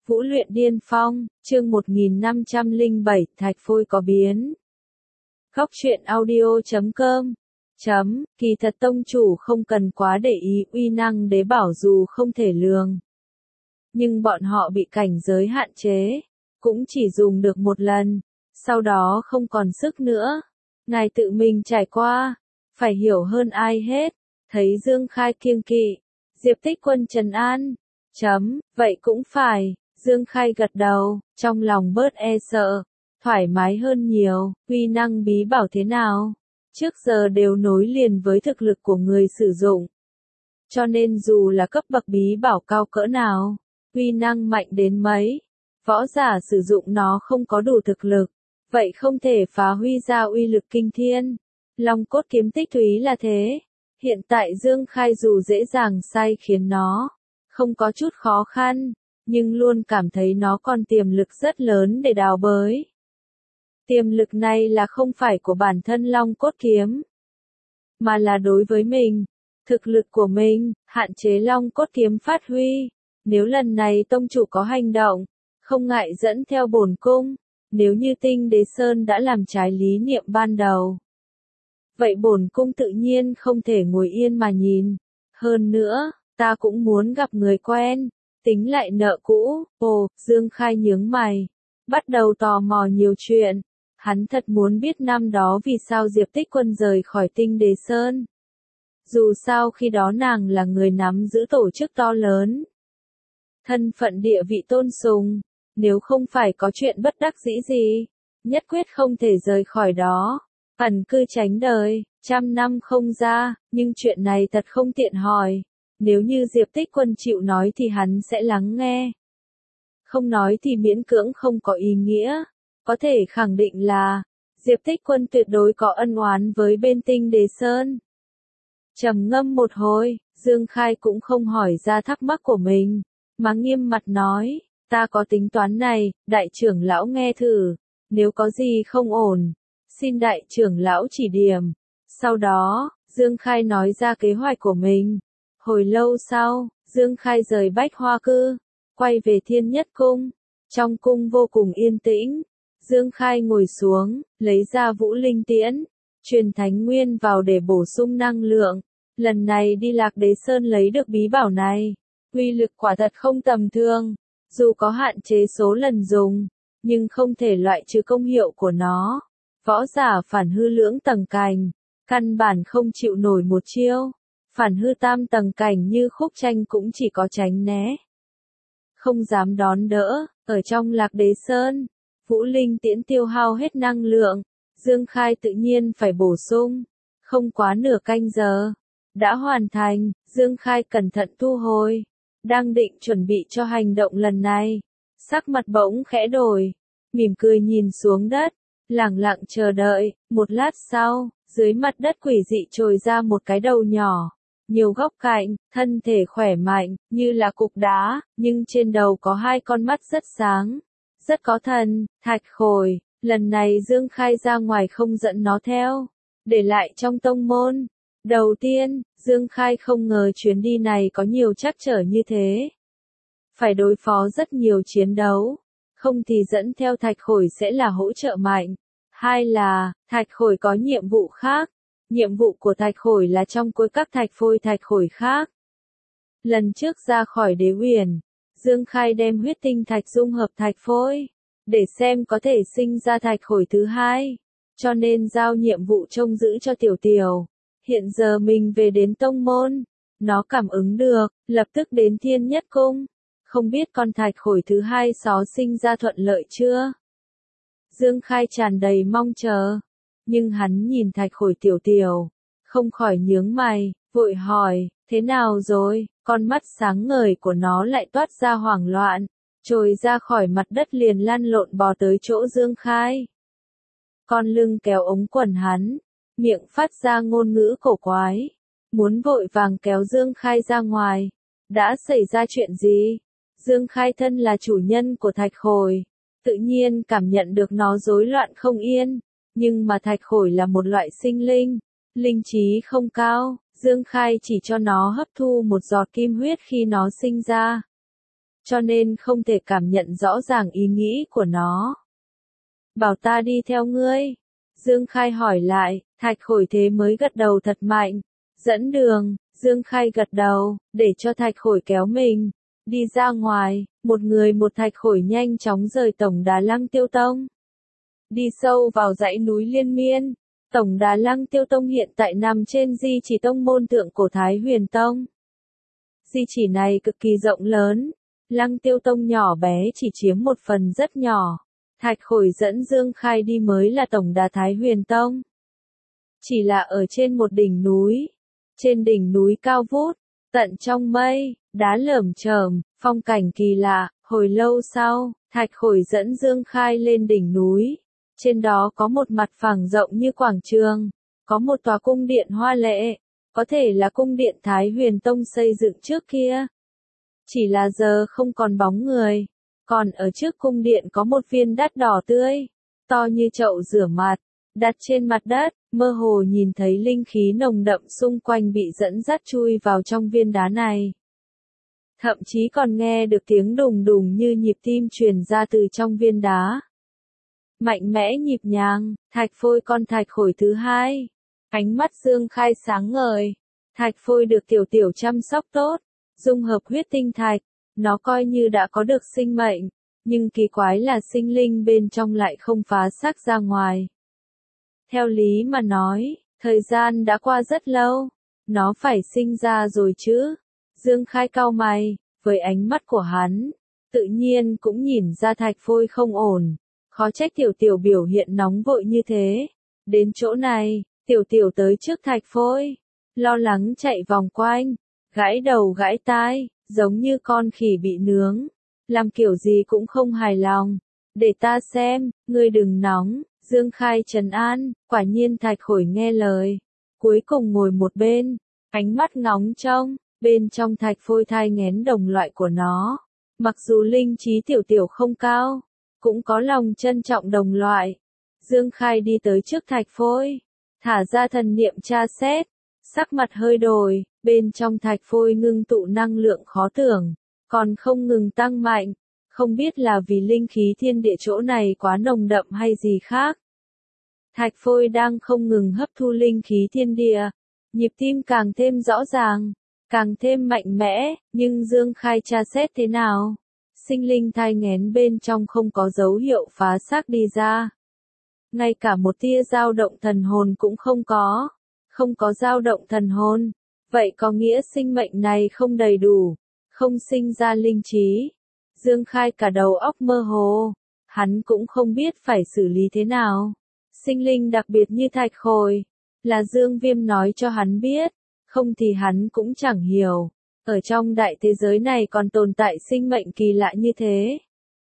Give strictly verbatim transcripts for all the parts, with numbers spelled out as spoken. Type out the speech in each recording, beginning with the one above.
Vũ luyện điên phong, chương một nghìn năm trăm lẻ bảy, thạch phôi có biến. Góc truyện audio chấm com chấm, kỳ thật tông chủ không cần quá để ý uy năng đế bảo dù không thể lường. Nhưng bọn họ bị cảnh giới hạn chế, cũng chỉ dùng được một lần, sau đó không còn sức nữa. Ngài tự mình trải qua, phải hiểu hơn ai hết, thấy Dương Khai kiêng kỵ, Diệp Tích Quân trấn an, chấm, vậy cũng phải. Dương Khai gật đầu, trong lòng bớt e sợ, thoải mái hơn nhiều, uy năng bí bảo thế nào? Trước giờ đều nối liền với thực lực của người sử dụng. Cho nên dù là cấp bậc bí bảo cao cỡ nào, uy năng mạnh đến mấy, võ giả sử dụng nó không có đủ thực lực, vậy không thể phá huy ra uy lực kinh thiên. Long cốt kiếm tích túy là thế, hiện tại Dương Khai dù dễ dàng sai khiến nó, không có chút khó khăn, nhưng luôn cảm thấy nó còn tiềm lực rất lớn để đào bới. Tiềm lực này là không phải của bản thân Long cốt kiếm, mà là đối với mình, thực lực của mình, hạn chế Long cốt kiếm phát huy. Nếu lần này tông chủ có hành động, không ngại dẫn theo bổn cung, nếu như Tinh Đế Sơn đã làm trái lý niệm ban đầu, vậy bổn cung tự nhiên không thể ngồi yên mà nhìn. Hơn nữa, ta cũng muốn gặp người quen, tính lại nợ cũ. Ồ, Dương Khai nhướng mày, bắt đầu tò mò nhiều chuyện. Hắn thật muốn biết năm đó vì sao Diệp Tích Quân rời khỏi Tinh Đế Sơn. Dù sao khi đó nàng là người nắm giữ tổ chức to lớn, thân phận địa vị tôn sùng, nếu không phải có chuyện bất đắc dĩ gì, nhất quyết không thể rời khỏi đó, ẩn cư tránh đời, trăm năm không ra. Nhưng chuyện này thật không tiện hỏi. Nếu như Diệp Tích Quân chịu nói thì hắn sẽ lắng nghe. Không nói thì miễn cưỡng không có ý nghĩa. Có thể khẳng định là, Diệp Tích Quân tuyệt đối có ân oán với bên Tinh Đế Sơn. Trầm ngâm một hồi, Dương Khai cũng không hỏi ra thắc mắc của mình, mà nghiêm mặt nói, ta có tính toán này, đại trưởng lão nghe thử, nếu có gì không ổn, xin đại trưởng lão chỉ điểm. Sau đó, Dương Khai nói ra kế hoạch của mình. Hồi lâu sau, Dương Khai rời Bách Hoa Cư, quay về Thiên Nhất Cung. Trong cung vô cùng yên tĩnh, Dương Khai ngồi xuống, lấy ra Vũ Linh Tiễn, truyền Thánh Nguyên vào để bổ sung năng lượng. Lần này đi Lạc Đế Sơn lấy được bí bảo này, uy lực quả thật không tầm thường. Dù có hạn chế số lần dùng, nhưng không thể loại trừ công hiệu của nó. Võ giả phản hư lưỡng tầng cảnh, căn bản không chịu nổi một chiêu. Phản hư tam tầng cảnh như Khúc Tranh cũng chỉ có tránh né, không dám đón đỡ. Ở trong Lạc Đế Sơn, Vũ Linh Tiễn tiêu hao hết năng lượng, Dương Khai tự nhiên phải bổ sung. Không quá nửa canh giờ, đã hoàn thành. Dương Khai cẩn thận thu hồi, đang định chuẩn bị cho hành động lần này, sắc mặt bỗng khẽ đổi, mỉm cười nhìn xuống đất, lẳng lặng chờ đợi. Một lát sau, dưới mặt đất quỷ dị trồi ra một cái đầu nhỏ, nhiều góc cạnh, thân thể khỏe mạnh, như là cục đá, nhưng trên đầu có hai con mắt rất sáng, rất có thần. Thạch Khổi, lần này Dương Khai ra ngoài không dẫn nó theo, để lại trong tông môn. Đầu tiên, Dương Khai không ngờ chuyến đi này có nhiều trắc trở như thế. Phải đối phó rất nhiều chiến đấu, không thì dẫn theo Thạch Khổi sẽ là hỗ trợ mạnh. Hai là, Thạch Khổi có nhiệm vụ khác. Nhiệm vụ của Thạch Khổi là trong cối các thạch phôi Thạch Khổi khác. Lần trước ra khỏi Đế Huyền, Dương Khai đem huyết tinh thạch dung hợp thạch phôi, để xem có thể sinh ra Thạch Khổi thứ hai, cho nên giao nhiệm vụ trông giữ cho Tiểu Tiểu. Hiện giờ mình về đến tông môn, nó cảm ứng được, lập tức đến Thiên Nhất Cung. Không biết con Thạch Khổi thứ hai xó sinh ra thuận lợi chưa? Dương Khai tràn đầy mong chờ, nhưng hắn nhìn Thạch Khổi Tiểu Tiểu, không khỏi nhướng mày, vội hỏi, thế nào rồi? Con mắt sáng ngời của nó lại toát ra hoảng loạn, trồi ra khỏi mặt đất liền lăn lộn bò tới chỗ Dương Khai. Con lưng kéo ống quần hắn, miệng phát ra ngôn ngữ cổ quái, muốn vội vàng kéo Dương Khai ra ngoài. Đã xảy ra chuyện gì? Dương Khai thân là chủ nhân của Thạch Khổi, tự nhiên cảm nhận được nó rối loạn không yên, nhưng mà Thạch Khổi là một loại sinh linh, linh trí không cao. Dương Khai chỉ cho nó hấp thu một giọt kim huyết khi nó sinh ra. cho nên không thể cảm nhận rõ ràng ý nghĩ của nó. Bảo ta đi theo ngươi. Dương Khai hỏi lại, Thạch Khổi thế mới gật đầu thật mạnh. Dẫn đường, Dương Khai gật đầu, để cho Thạch Khổi kéo mình. Đi ra ngoài, một người một Thạch Khổi nhanh chóng rời Tổng Đà Lăng Tiêu Tông. Đi sâu vào dãy núi liên miên. Tổng Đà Lăng Tiêu Tông hiện tại nằm trên di chỉ tông môn thượng cổ Thái Huyền Tông. Di chỉ này cực kỳ rộng lớn. Lăng Tiêu Tông nhỏ bé chỉ chiếm một phần rất nhỏ. Thạch Khổi dẫn Dương Khai đi mới là Tổng Đà Thái Huyền Tông. Chỉ là ở trên một đỉnh núi. Trên đỉnh núi cao vút, tận trong mây, đá lởm chởm, phong cảnh kỳ lạ. Hồi lâu sau, Thạch Khổi dẫn Dương Khai lên đỉnh núi. Trên đó có một mặt phẳng rộng như quảng trường. Có một tòa cung điện hoa lệ. Có thể là cung điện Thái Huyền Tông xây dựng trước kia. Chỉ là giờ không còn bóng người. Còn ở trước cung điện có một viên đắt đỏ tươi, to như chậu rửa mặt, đặt trên mặt đất, mơ hồ nhìn thấy linh khí nồng đậm xung quanh bị dẫn dắt chui vào trong viên đá này. Thậm chí còn nghe được tiếng đùng đùng như nhịp tim truyền ra từ trong viên đá. Mạnh mẽ nhịp nhàng, Thạch Phôi con Thạch Khổi thứ hai. Ánh mắt Dương Khai sáng ngời. Thạch Phôi được tiểu tiểu chăm sóc tốt, dung hợp huyết tinh thạch. Nó coi như đã có được sinh mệnh, nhưng kỳ quái là sinh linh bên trong lại không phá xác ra ngoài. Theo lý mà nói, thời gian đã qua rất lâu, nó phải sinh ra rồi chứ. Dương Khai cau mày, với ánh mắt của hắn, tự nhiên cũng nhìn ra Thạch Phôi không ổn, khó trách tiểu tiểu biểu hiện nóng vội như thế. Đến chỗ này, tiểu tiểu tới trước Thạch Phôi, lo lắng chạy vòng quanh, gãi đầu gãi tai. Giống như con khỉ bị nướng, làm kiểu gì cũng không hài lòng. Để ta xem, ngươi đừng nóng. Dương Khai trấn an, quả nhiên Thạch Khổi nghe lời. Cuối cùng ngồi một bên, ánh mắt ngóng trông, bên trong Thạch Phôi thai nghén đồng loại của nó. Mặc dù linh trí tiểu tiểu không cao, cũng có lòng trân trọng đồng loại. Dương Khai đi tới trước Thạch Phôi, thả ra thần niệm tra xét, sắc mặt hơi đổi. Bên trong Thạch Phôi ngưng tụ năng lượng khó tưởng, còn không ngừng tăng mạnh, không biết là vì linh khí thiên địa chỗ này quá nồng đậm hay gì khác. Thạch Phôi đang không ngừng hấp thu linh khí thiên địa, nhịp tim càng thêm rõ ràng, càng thêm mạnh mẽ, nhưng Dương Khai tra xét thế nào? Sinh linh thai nghén bên trong không có dấu hiệu phá xác đi ra. Ngay cả một tia dao động thần hồn cũng không có, không có dao động thần hồn. Vậy có nghĩa sinh mệnh này không đầy đủ, không sinh ra linh trí. Dương Khai cả đầu óc mơ hồ, hắn cũng không biết phải xử lý thế nào. Sinh linh đặc biệt như Thạch Khôi, là Dương Viêm nói cho hắn biết, không thì hắn cũng chẳng hiểu. Ở trong đại thế giới này còn tồn tại sinh mệnh kỳ lạ như thế.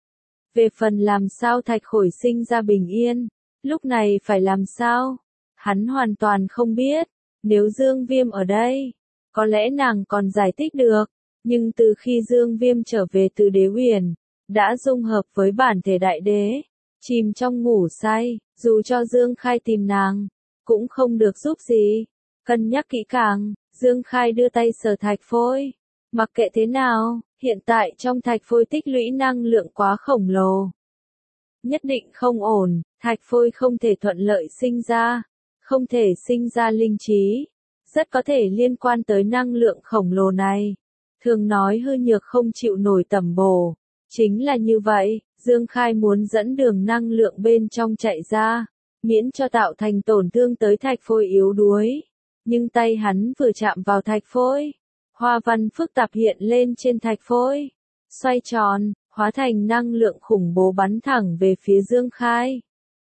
Về phần làm sao Thạch Khôi sinh ra bình yên, lúc này phải làm sao? Hắn hoàn toàn không biết. Nếu Dương Viêm ở đây, có lẽ nàng còn giải thích được, nhưng từ khi Dương Viêm trở về từ đế huyền, đã dung hợp với bản thể đại đế, chìm trong ngủ say, dù cho Dương Khai tìm nàng, cũng không được giúp gì. Cân nhắc kỹ càng, Dương Khai đưa tay sờ Thạch Phôi. Mặc kệ thế nào, hiện tại trong Thạch Phôi tích lũy năng lượng quá khổng lồ. Nhất định không ổn, Thạch Phôi không thể thuận lợi sinh ra, không thể sinh ra linh trí. Rất có thể liên quan tới năng lượng khổng lồ này. Thường nói hư nhược không chịu nổi tẩm bổ. Chính là như vậy, Dương Khai muốn dẫn đường năng lượng bên trong chạy ra, miễn cho tạo thành tổn thương tới Thạch Phôi yếu đuối. Nhưng tay hắn vừa chạm vào Thạch Phôi, hoa văn phức tạp hiện lên trên Thạch Phôi, xoay tròn, hóa thành năng lượng khủng bố bắn thẳng về phía Dương Khai.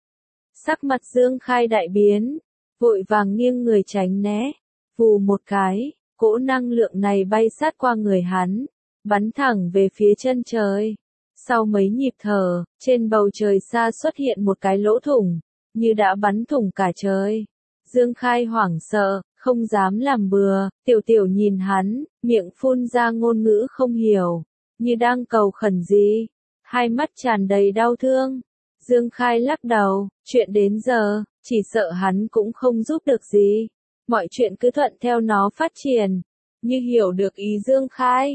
Sắc mặt Dương Khai đại biến, vội vàng nghiêng người tránh né. Vù một cái, cỗ năng lượng này bay sát qua người hắn, bắn thẳng về phía chân trời. Sau mấy nhịp thở, trên bầu trời xa xuất hiện một cái lỗ thủng, như đã bắn thủng cả trời. Dương Khai hoảng sợ, không dám làm bừa, tiểu tiểu nhìn hắn, miệng phun ra ngôn ngữ không hiểu, như đang cầu khẩn gì, hai mắt tràn đầy đau thương. Dương Khai lắc đầu, chuyện đến giờ, chỉ sợ hắn cũng không giúp được gì. Mọi chuyện cứ thuận theo nó phát triển. Như hiểu được ý Dương Khai,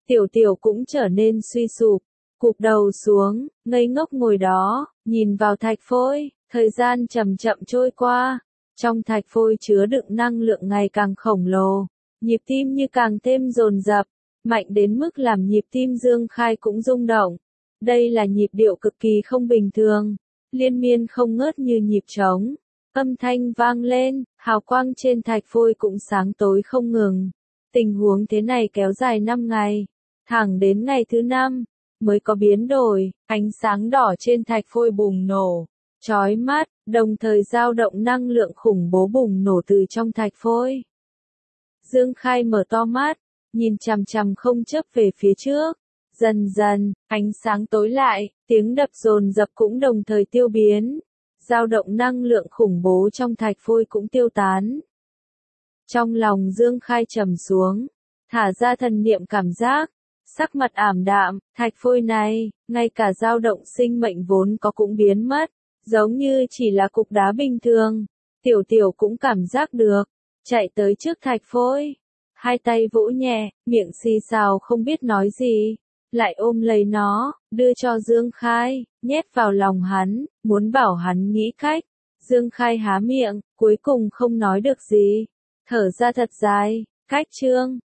Tiểu tiểu cũng trở nên suy sụp, cụp đầu xuống, ngây ngốc ngồi đó, nhìn vào thạch phôi, thời gian chậm chậm trôi qua. Trong thạch phôi chứa đựng năng lượng ngày càng khổng lồ, nhịp tim như càng thêm dồn dập, mạnh đến mức làm nhịp tim Dương Khai cũng rung động. Đây là nhịp điệu cực kỳ không bình thường, liên miên không ngớt như nhịp trống. Âm thanh vang lên, hào quang trên thạch phôi cũng sáng tối không ngừng. Tình huống thế này kéo dài năm ngày, thẳng đến ngày thứ năm, mới có biến đổi, ánh sáng đỏ trên thạch phôi bùng nổ, chói mắt, đồng thời dao động năng lượng khủng bố bùng nổ từ trong thạch phôi. Dương Khai mở to mắt, nhìn chằm chằm không chớp về phía trước. Dần dần, ánh sáng tối lại, tiếng đập dồn dập cũng đồng thời tiêu biến. Dao động năng lượng khủng bố trong thạch phôi cũng tiêu tán. Trong lòng Dương Khai trầm xuống, thả ra thần niệm cảm giác, sắc mặt ảm đạm, thạch phôi này, ngay cả dao động sinh mệnh vốn có cũng biến mất, giống như chỉ là cục đá bình thường. Tiểu tiểu cũng cảm giác được, chạy tới trước thạch phôi, hai tay vỗ nhẹ, miệng xì xào không biết nói gì, lại ôm lấy nó, đưa cho Dương Khai, nhét vào lòng hắn, muốn bảo hắn nghĩ cách. Dương Khai há miệng, cuối cùng không nói được gì, thở ra thật dài, cách chương.